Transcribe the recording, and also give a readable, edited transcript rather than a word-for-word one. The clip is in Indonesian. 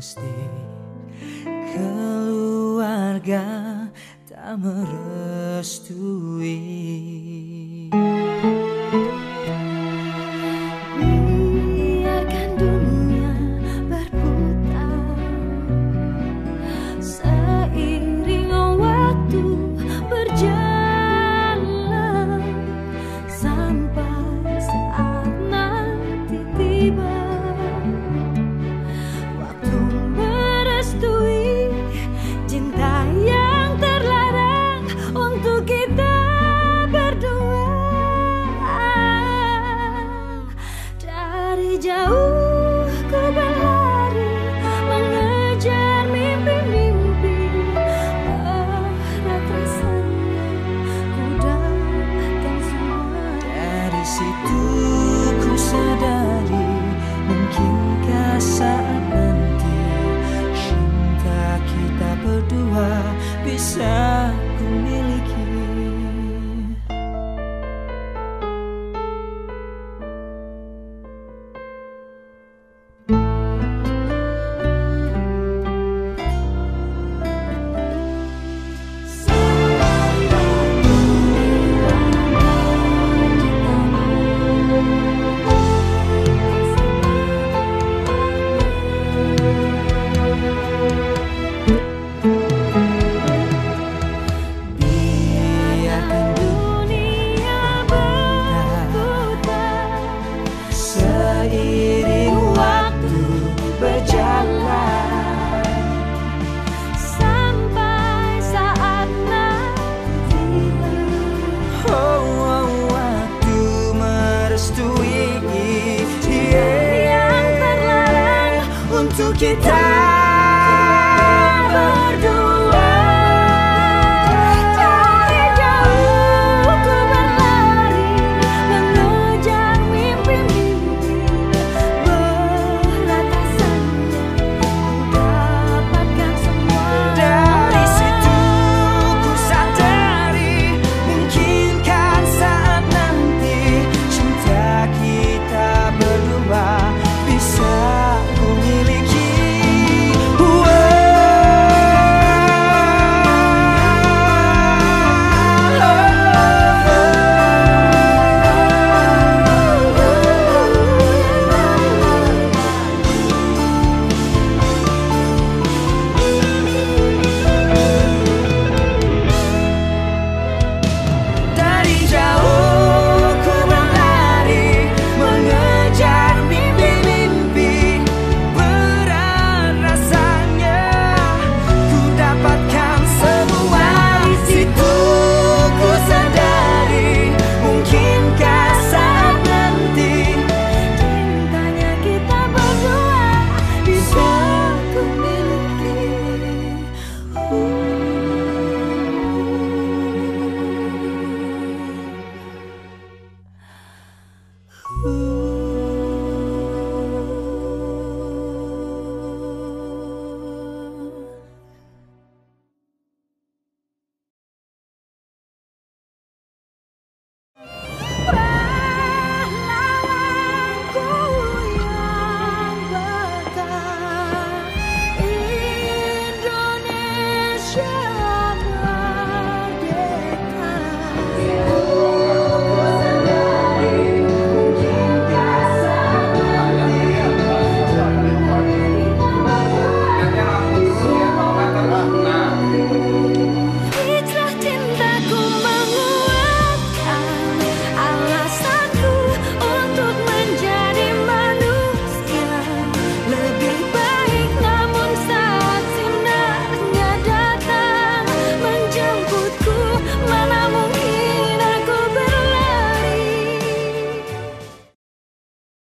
pasti keluarga tak merestui. Biarkan dunia berputar seiring waktu berjalan, sampai saat nanti tiba waktu merestui cinta yang terlarang untuk kita berdua. Dari jauh ku berlari mengejar mimpi-mimpi, berat rasanya ku dapatkan semua. Dari situ ku sadari, mungkinkah saat nanti cinta kita berdua bisa ku miliki. Seiring waktu berjalan, sampai saat nanti waktu merestui yang terlarang untuk kita berdua.